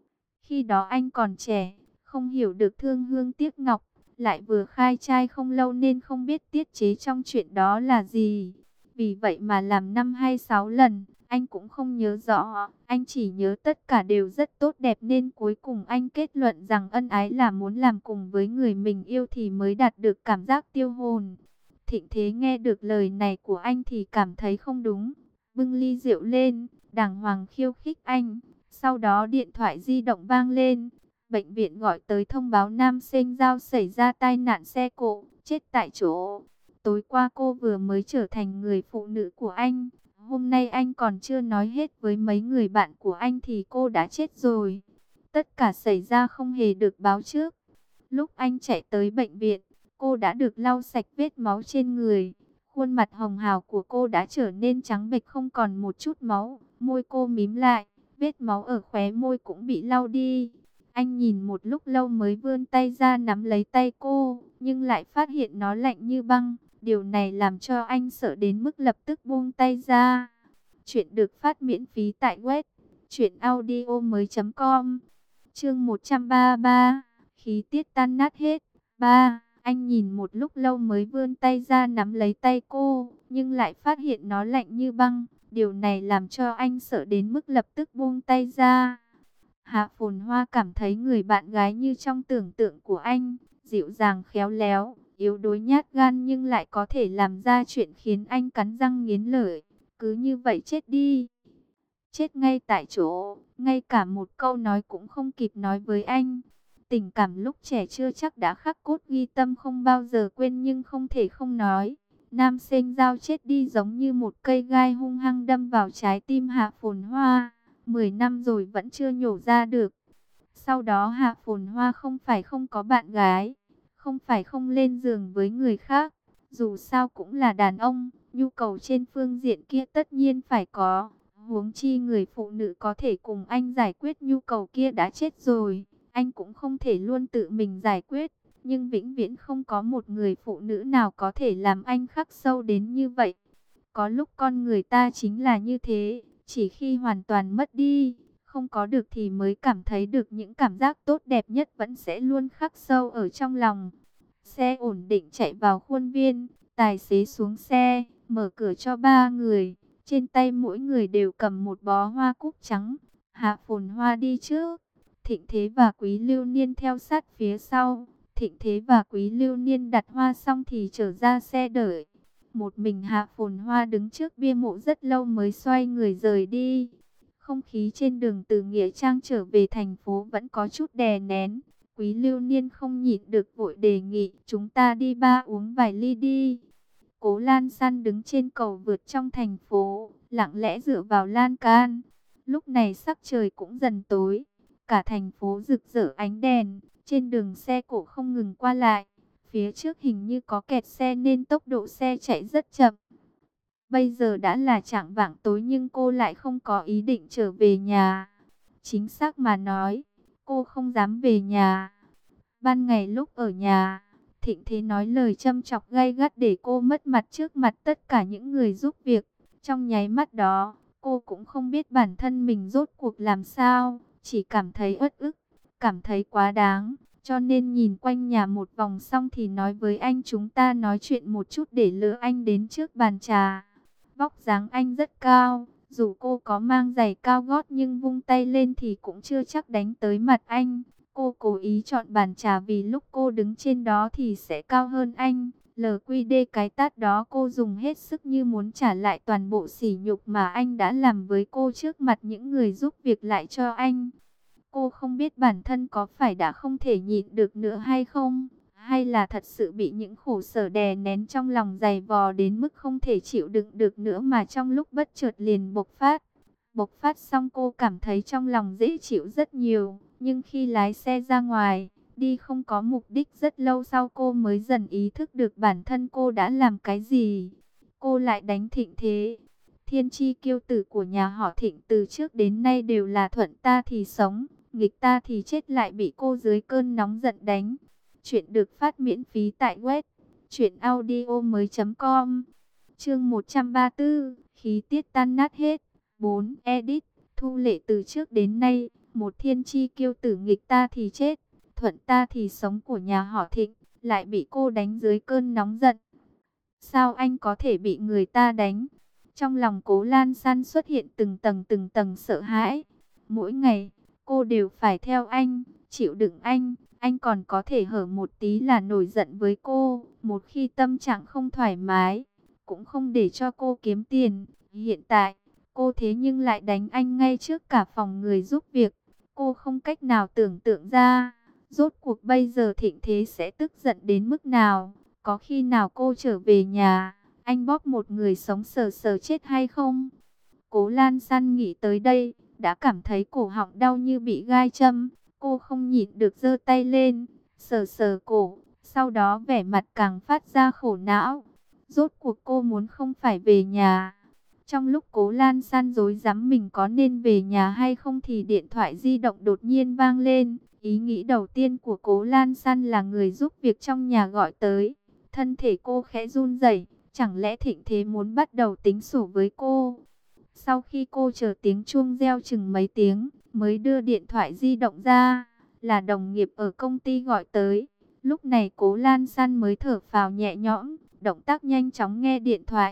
Khi đó anh còn trẻ, không hiểu được thương hương tiếc ngọc, lại vừa khai trai không lâu nên không biết tiết chế trong chuyện đó là gì. Vì vậy mà làm năm hay sáu lần, anh cũng không nhớ rõ, anh chỉ nhớ tất cả đều rất tốt đẹp nên cuối cùng anh kết luận rằng ân ái là muốn làm cùng với người mình yêu thì mới đạt được cảm giác tiêu hồn. Thịnh Thế nghe được lời này của anh thì cảm thấy không đúng, bưng ly rượu lên, đàng hoàng khiêu khích anh. Sau đó điện thoại di động vang lên, bệnh viện gọi tới thông báo Nam Sinh Giao xảy ra tai nạn xe cộ, chết tại chỗ. Tối qua cô vừa mới trở thành người phụ nữ của anh. Hôm nay anh còn chưa nói hết với mấy người bạn của anh thì cô đã chết rồi. Tất cả xảy ra không hề được báo trước. Lúc anh chạy tới bệnh viện, Cô đã được lau sạch vết máu trên người. Khuôn mặt hồng hào của cô đã trở nên trắng bệch không còn một chút máu. Môi cô mím lại, vết máu ở khóe môi cũng bị lau đi. Anh nhìn một lúc lâu mới vươn tay ra nắm lấy tay cô, nhưng lại phát hiện nó lạnh như băng. Điều này làm cho anh sợ đến mức lập tức buông tay ra. Chuyện được phát miễn phí tại web truyện audio mới.com. Chương một trăm ba mươi ba, khí tiết tan nát hết. ba. Anh nhìn một lúc lâu mới vươn tay ra nắm lấy tay cô, nhưng lại phát hiện nó lạnh như băng. Điều này làm cho anh sợ đến mức lập tức buông tay ra. Hạ Phồn Hoa cảm thấy người bạn gái như trong tưởng tượng của anh, dịu dàng khéo léo, yếu đuối nhát gan nhưng lại có thể làm ra chuyện khiến anh cắn răng nghiến lợi. Cứ như vậy chết đi. Chết ngay tại chỗ, ngay cả một câu nói cũng không kịp nói với anh. Tình cảm lúc trẻ chưa chắc đã khắc cốt ghi tâm không bao giờ quên nhưng không thể không nói. Nam Sinh Giao chết đi giống như một cây gai hung hăng đâm vào trái tim Hạ Phồn Hoa. Mười năm rồi vẫn chưa nhổ ra được. Sau đó Hạ Phồn Hoa không phải không có bạn gái, không phải không lên giường với người khác. Dù sao cũng là đàn ông, nhu cầu trên phương diện kia tất nhiên phải có. Huống chi người phụ nữ có thể cùng anh giải quyết nhu cầu kia đã chết rồi. Anh cũng không thể luôn tự mình giải quyết. Nhưng vĩnh viễn không có một người phụ nữ nào có thể làm anh khắc sâu đến như vậy. Có lúc con người ta chính là như thế. Chỉ khi hoàn toàn mất đi, không có được thì mới cảm thấy được những cảm giác tốt đẹp nhất vẫn sẽ luôn khắc sâu ở trong lòng. Xe ổn định chạy vào khuôn viên. Tài xế xuống xe, mở cửa cho ba người. Trên tay mỗi người đều cầm một bó hoa cúc trắng. Hạ Phồn Hoa đi trước. Thịnh Thế và Quý Lưu Niên theo sát phía sau. Thịnh Thế và Quý Lưu Niên đặt hoa xong thì trở ra xe đợi. Một mình Hạ Phồn Hoa đứng trước bia mộ rất lâu mới xoay người rời đi. Không khí trên đường từ Nghĩa Trang trở về thành phố vẫn có chút đè nén. Quý Lưu Niên không nhịn được vội đề nghị chúng ta đi ba uống vài ly đi. Cố Lan San đứng trên cầu vượt trong thành phố, lặng lẽ dựa vào lan can. Lúc này sắc trời cũng dần tối, cả thành phố rực rỡ ánh đèn, trên đường xe cộ không ngừng qua lại. Phía trước hình như có kẹt xe nên tốc độ xe chạy rất chậm. Bây giờ đã là chạng vạng tối nhưng cô lại không có ý định trở về nhà. Chính xác mà nói, cô không dám về nhà. Ban ngày lúc ở nhà, Thịnh Thế nói lời châm chọc gay gắt để cô mất mặt trước mặt tất cả những người giúp việc. Trong nháy mắt đó, cô cũng không biết bản thân mình rốt cuộc làm sao, chỉ cảm thấy uất ức, cảm thấy quá đáng. Cho nên nhìn quanh nhà một vòng xong thì nói với anh chúng ta nói chuyện một chút để lừa anh đến trước bàn trà. Vóc dáng anh rất cao, dù cô có mang giày cao gót nhưng vung tay lên thì cũng chưa chắc đánh tới mặt anh. Cô cố ý chọn bàn trà vì lúc cô đứng trên đó thì sẽ cao hơn anh. lờ quy đê cái tát đó cô dùng hết sức như muốn trả lại toàn bộ sỉ nhục mà anh đã làm với cô trước mặt những người giúp việc lại cho anh. Cô không biết bản thân có phải đã không thể nhịn được nữa hay không, hay là thật sự bị những khổ sở đè nén trong lòng dày vò đến mức không thể chịu đựng được nữa mà trong lúc bất chợt liền bộc phát. Bộc phát xong cô cảm thấy trong lòng dễ chịu rất nhiều, nhưng khi lái xe ra ngoài, đi không có mục đích rất lâu sau cô mới dần ý thức được bản thân cô đã làm cái gì. Cô lại đánh Thịnh Thế. Thiên chi kiêu tử của nhà họ Thịnh từ trước đến nay đều là thuận ta thì sống, nghịch ta thì chết lại bị cô dưới cơn nóng giận đánh. Chuyện được phát miễn phí tại web truyện audio mới.com. Chương một trăm ba mươi tư, khí tiết tan nát hết. bốn. Edit. Thu Lệ từ trước đến nay, một thiên chi kiêu tử nghịch ta thì chết, thuận ta thì sống của nhà họ Thịnh, lại bị cô đánh dưới cơn nóng giận. Sao anh có thể bị người ta đánh? Trong lòng Cố Lan San xuất hiện từng tầng từng tầng sợ hãi. Mỗi ngày, cô đều phải theo anh, chịu đựng anh. Anh còn có thể hở một tí là nổi giận với cô. Một khi tâm trạng không thoải mái, cũng không để cho cô kiếm tiền. Hiện tại, cô thế nhưng lại đánh anh ngay trước cả phòng người giúp việc. Cô không cách nào tưởng tượng ra, rốt cuộc bây giờ Thịnh Thế sẽ tức giận đến mức nào. Có khi nào cô trở về nhà, anh bóp một người sống sờ sờ chết hay không? Cố Lan San nghĩ tới đây, đã cảm thấy cổ họng đau như bị gai châm. Cô không nhịn được giơ tay lên, sờ sờ cổ, Sau đó vẻ mặt càng phát ra khổ não. Rốt cuộc cô muốn không phải về nhà. Trong lúc Cố Lan San rối rắm mình có nên về nhà hay không thì điện thoại di động đột nhiên vang lên. Ý nghĩ đầu tiên của Cố Lan San là người giúp việc trong nhà gọi tới. Thân thể cô khẽ run rẩy, chẳng lẽ Thịnh Thế muốn bắt đầu tính sổ với cô? Sau khi cô chờ tiếng chuông reo chừng mấy tiếng, mới đưa điện thoại di động ra, là đồng nghiệp ở công ty gọi tới. Lúc này Cố Lan San mới thở phào nhẹ nhõm, động tác nhanh chóng nghe điện thoại.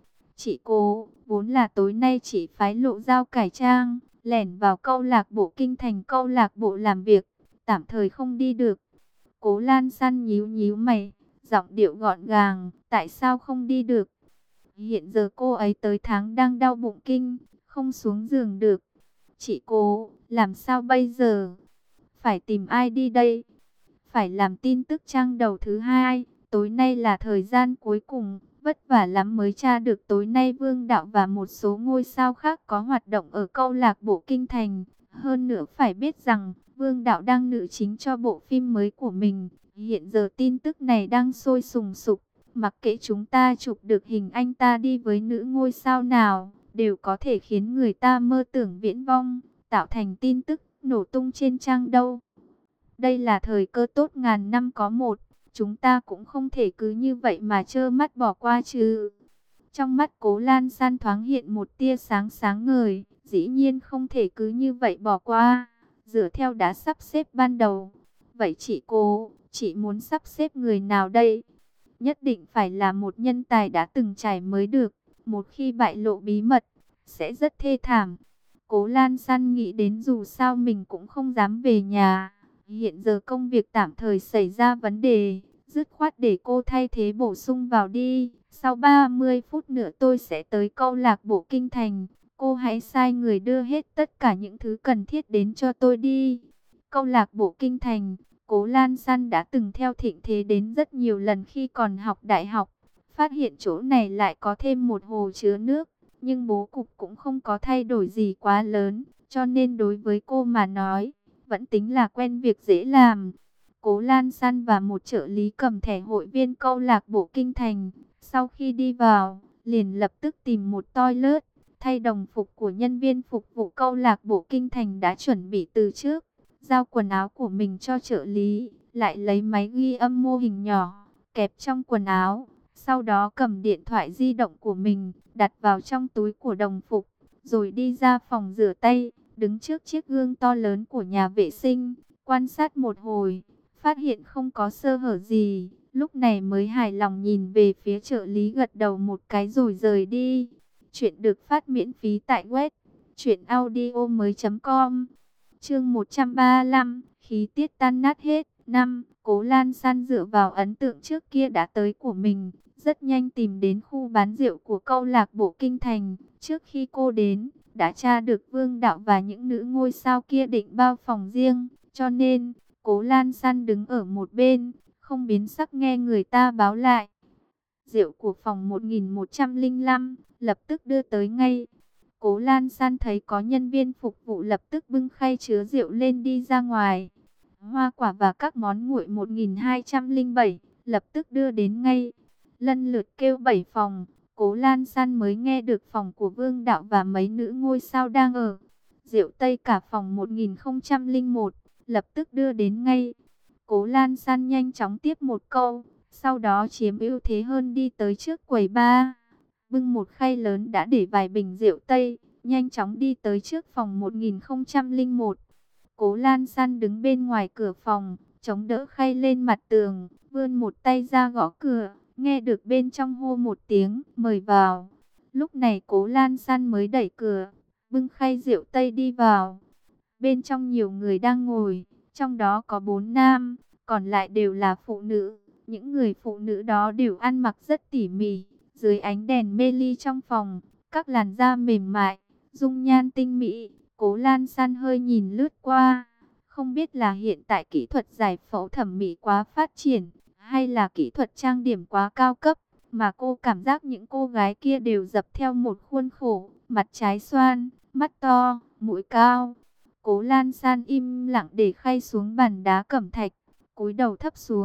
Chị Cố, vốn là tối nay chị phái Lộ Dao cải trang, lẻn vào câu lạc bộ Kinh Thành câu lạc bộ làm việc, tạm thời không đi được. Cố Lan San nhíu nhíu mày, giọng điệu gọn gàng, tại sao không đi được? Hiện giờ cô ấy tới tháng đang đau bụng kinh, không xuống giường được. Chị Cố, làm sao bây giờ? Phải tìm ai đi đây? Phải làm tin tức trang đầu thứ hai, tối nay là thời gian cuối cùng, vất vả lắm mới tra được tối nay Vương Đạo và một số ngôi sao khác có hoạt động ở câu lạc bộ Kinh Thành. Hơn nữa phải biết rằng, Vương Đạo đang nữ chính cho bộ phim mới của mình. Hiện giờ tin tức này đang sôi sùng sục, mặc kệ chúng ta chụp được hình anh ta đi với nữ ngôi sao nào, đều có thể khiến người ta mơ tưởng viễn vong, tạo thành tin tức nổ tung trên trang đâu. Đây là thời cơ tốt ngàn năm có một, chúng ta cũng không thể cứ như vậy mà trơ mắt bỏ qua chứ. Trong mắt Cố Lan San thoáng hiện một tia sáng sáng ngời, dĩ nhiên không thể cứ như vậy bỏ qua, dựa theo đã sắp xếp ban đầu. Vậy chị Cố, chị muốn sắp xếp người nào đây? Nhất định phải là một nhân tài đã từng trải mới được, một khi bại lộ bí mật, sẽ rất thê thảm. Cố Lan San nghĩ đến dù sao mình cũng không dám về nhà. Hiện giờ công việc tạm thời xảy ra vấn đề, dứt khoát để cô thay thế bổ sung vào đi. Sau ba mươi phút nữa tôi sẽ tới câu lạc bộ Kinh Thành. Cô hãy sai người đưa hết tất cả những thứ cần thiết đến cho tôi đi. Câu lạc bộ Kinh Thành, Cố Lan San đã từng theo Thịnh Thế đến rất nhiều lần khi còn học đại học. Phát hiện chỗ này lại có thêm một hồ chứa nước, nhưng bố cục cũng không có thay đổi gì quá lớn, cho nên đối với cô mà nói, vẫn tính là quen việc dễ làm. Cố Lan San và một trợ lý cầm thẻ hội viên câu lạc bộ Kinh Thành, sau khi đi vào, liền lập tức tìm một toilet, thay đồng phục của nhân viên phục vụ câu lạc bộ Kinh Thành đã chuẩn bị từ trước, giao quần áo của mình cho trợ lý, lại lấy máy ghi âm mô hình nhỏ, kẹp trong quần áo, sau đó cầm điện thoại di động của mình, đặt vào trong túi của đồng phục, rồi đi ra phòng rửa tay, đứng trước chiếc gương to lớn của nhà vệ sinh, quan sát một hồi, phát hiện không có sơ hở gì, lúc này mới hài lòng nhìn về phía trợ lý gật đầu một cái rồi rời đi. Chuyện được phát miễn phí tại web truyện audio mới chấm com. Chương một trăm ba mươi lăm, khí tiết tan nát hết. Năm, Cố Lan San dựa vào ấn tượng trước kia đã tới của mình, rất nhanh tìm đến khu bán rượu của câu lạc bộ Kinh Thành. Trước khi cô đến, đã tra được Vương Đạo và những nữ ngôi sao kia định bao phòng riêng, cho nên Cố Lan San đứng ở một bên, không biến sắc nghe người ta báo lại. Rượu của phòng một nghìn một trăm lẻ lăm, lập tức đưa tới ngay. Cố Lan San thấy có nhân viên phục vụ lập tức bưng khay chứa rượu lên đi ra ngoài. Hoa quả và các món nguội một nghìn hai trăm lẻ bảy, lập tức đưa đến ngay. Lần lượt kêu bảy phòng, Cố Lan San mới nghe được phòng của Vương Đạo và mấy nữ ngôi sao đang ở. Rượu Tây cả phòng một nghìn không trăm lẻ một, lập tức đưa đến ngay. Cố Lan San nhanh chóng tiếp một câu, sau đó chiếm ưu thế hơn đi tới trước quầy bar. Bưng một khay lớn đã để vài bình rượu Tây, nhanh chóng đi tới trước phòng một nghìn không trăm lẻ một. Cố Lan San đứng bên ngoài cửa phòng, chống đỡ khay lên mặt tường, vươn một tay ra gõ cửa, nghe được bên trong hô một tiếng, mời vào. Lúc này Cố Lan San mới đẩy cửa, bưng khay rượu Tây đi vào. Bên trong nhiều người đang ngồi, trong đó có bốn nam, còn lại đều là phụ nữ. Những người phụ nữ đó đều ăn mặc rất tỉ mỉ, dưới ánh đèn mê ly trong phòng, các làn da mềm mại, dung nhan tinh mỹ. Cố Lan San hơi nhìn lướt qua, không biết là hiện tại kỹ thuật giải phẫu thẩm mỹ quá phát triển, hay là kỹ thuật trang điểm quá cao cấp, mà cô cảm giác những cô gái kia đều dập theo một khuôn khổ, mặt trái xoan, mắt to, mũi cao. Cố Lan San im lặng để khay xuống bàn đá cẩm thạch, cúi đầu thấp xuống,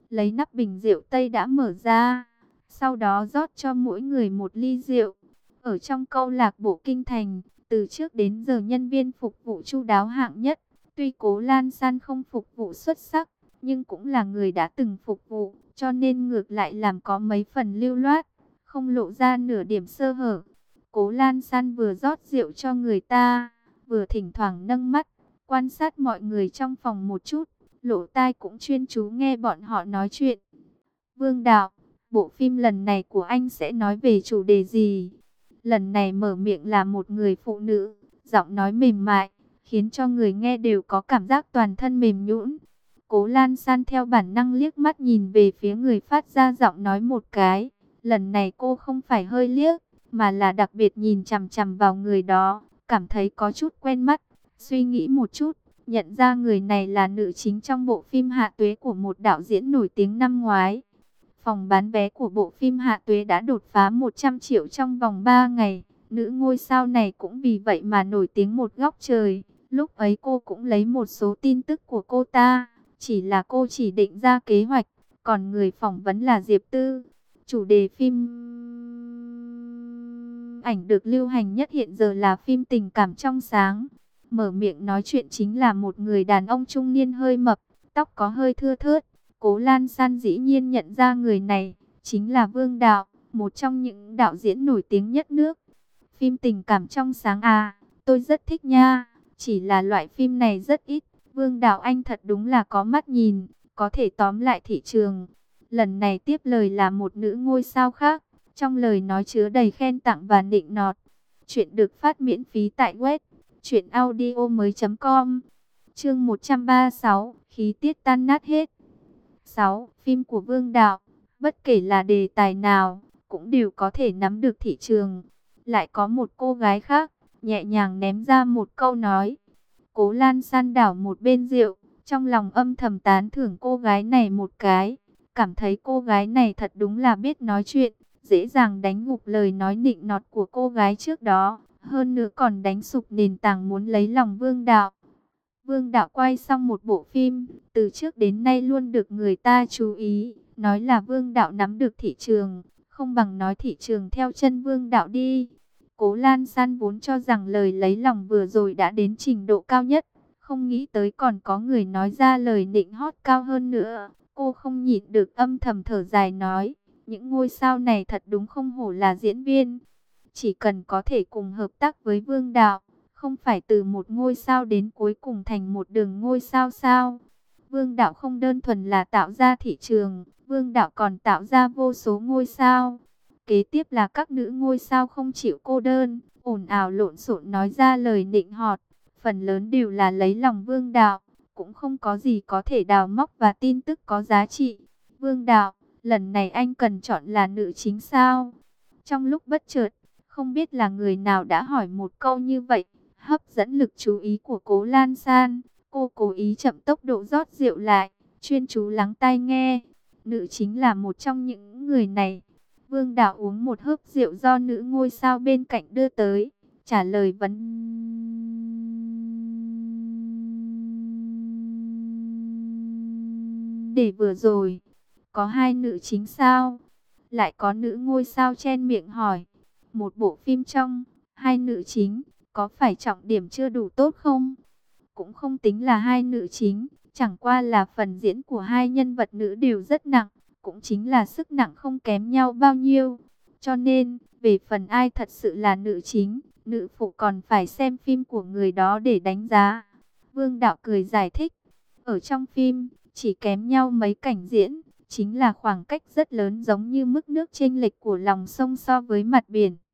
lấy nắp bình rượu Tây đã mở ra, sau đó rót cho mỗi người một ly rượu. Ở trong câu lạc bộ kinh thành, từ trước đến giờ nhân viên phục vụ chu đáo hạng nhất. Tuy Cố Lan San không phục vụ xuất sắc, nhưng cũng là người đã từng phục vụ, cho nên ngược lại làm có mấy phần lưu loát, không lộ ra nửa điểm sơ hở. Cố Lan San vừa rót rượu cho người ta, vừa thỉnh thoảng nâng mắt, quan sát mọi người trong phòng một chút, lỗ tai cũng chuyên chú nghe bọn họ nói chuyện. Vương Đạo, bộ phim lần này của anh sẽ nói về chủ đề gì? Lần này mở miệng là một người phụ nữ, giọng nói mềm mại, khiến cho người nghe đều có cảm giác toàn thân mềm nhũn. Cố Lan San theo bản năng liếc mắt nhìn về phía người phát ra giọng nói một cái. Lần này cô không phải hơi liếc, mà là đặc biệt nhìn chằm chằm vào người đó, cảm thấy có chút quen mắt. Suy nghĩ một chút, nhận ra người này là nữ chính trong bộ phim Hạ Tuế của một đạo diễn nổi tiếng năm ngoái. Phòng bán vé của bộ phim Hạ Tuế đã đột phá một trăm triệu trong vòng ba ngày. Nữ ngôi sao này cũng vì vậy mà nổi tiếng một góc trời. Lúc ấy cô cũng lấy một số tin tức của cô ta, chỉ là cô chỉ định ra kế hoạch, còn người phỏng vấn là Diệp Tư. Chủ đề phim ảnh được lưu hành nhất hiện giờ là phim tình cảm trong sáng. Mở miệng nói chuyện chính là một người đàn ông trung niên hơi mập, tóc có hơi thưa thớt. Cố Lan San dĩ nhiên nhận ra người này, chính là Vương Đạo, một trong những đạo diễn nổi tiếng nhất nước. Phim tình cảm trong sáng à, tôi rất thích nha, chỉ là loại phim này rất ít. Vương Đạo anh thật đúng là có mắt nhìn, có thể tóm lại thị trường. Lần này tiếp lời là một nữ ngôi sao khác, trong lời nói chứa đầy khen tặng và nịnh nọt. Chuyện được phát miễn phí tại web truyện audio mới chấm com. Chương một trăm ba mươi sáu, khí tiết tan nát hết. sáu. Phim của Vương Đạo, bất kể là đề tài nào, cũng đều có thể nắm được thị trường. Lại có một cô gái khác, nhẹ nhàng ném ra một câu nói. Cố Lan San đảo một bên rượu, trong lòng âm thầm tán thưởng cô gái này một cái. Cảm thấy cô gái này thật đúng là biết nói chuyện, dễ dàng đánh gục lời nói nịnh nọt của cô gái trước đó. Hơn nữa còn đánh sụp nền tảng muốn lấy lòng Vương Đạo. Vương Đạo quay xong một bộ phim, từ trước đến nay luôn được người ta chú ý. Nói là Vương Đạo nắm được thị trường, không bằng nói thị trường theo chân Vương Đạo đi. Cố Lan San vốn cho rằng lời lấy lòng vừa rồi đã đến trình độ cao nhất. Không nghĩ tới còn có người nói ra lời nịnh hót cao hơn nữa. Cô không nhịn được âm thầm thở dài nói, những ngôi sao này thật đúng không hổ là diễn viên. Chỉ cần có thể cùng hợp tác với Vương Đạo, không phải từ một ngôi sao đến cuối cùng thành một đường ngôi sao sao. Vương Đạo không đơn thuần là tạo ra thị trường, Vương Đạo còn tạo ra vô số ngôi sao. Kế tiếp là các nữ ngôi sao không chịu cô đơn, ồn ào lộn xộn nói ra lời nịnh hót, phần lớn đều là lấy lòng Vương Đạo, cũng không có gì có thể đào móc và tin tức có giá trị. Vương Đạo, lần này anh cần chọn là nữ chính sao? Trong lúc bất chợt, không biết là người nào đã hỏi một câu như vậy, hấp dẫn lực chú ý của Cố Lan San. Cô cố ý chậm tốc độ rót rượu lại, chuyên chú lắng tai nghe. Nữ chính là một trong những người này. Vương Đạo uống một hớp rượu do nữ ngôi sao bên cạnh đưa tới, trả lời vấn đề vừa rồi. Có hai nữ chính sao? Lại có nữ ngôi sao chen miệng hỏi. Một bộ phim trong, hai nữ chính, có phải trọng điểm chưa đủ tốt không? Cũng không tính là hai nữ chính, chẳng qua là phần diễn của hai nhân vật nữ đều rất nặng, cũng chính là sức nặng không kém nhau bao nhiêu. Cho nên, về phần ai thật sự là nữ chính, nữ phụ còn phải xem phim của người đó để đánh giá. Vương Đạo cười giải thích, ở trong phim, chỉ kém nhau mấy cảnh diễn, chính là khoảng cách rất lớn giống như mức nước chênh lệch của lòng sông so với mặt biển.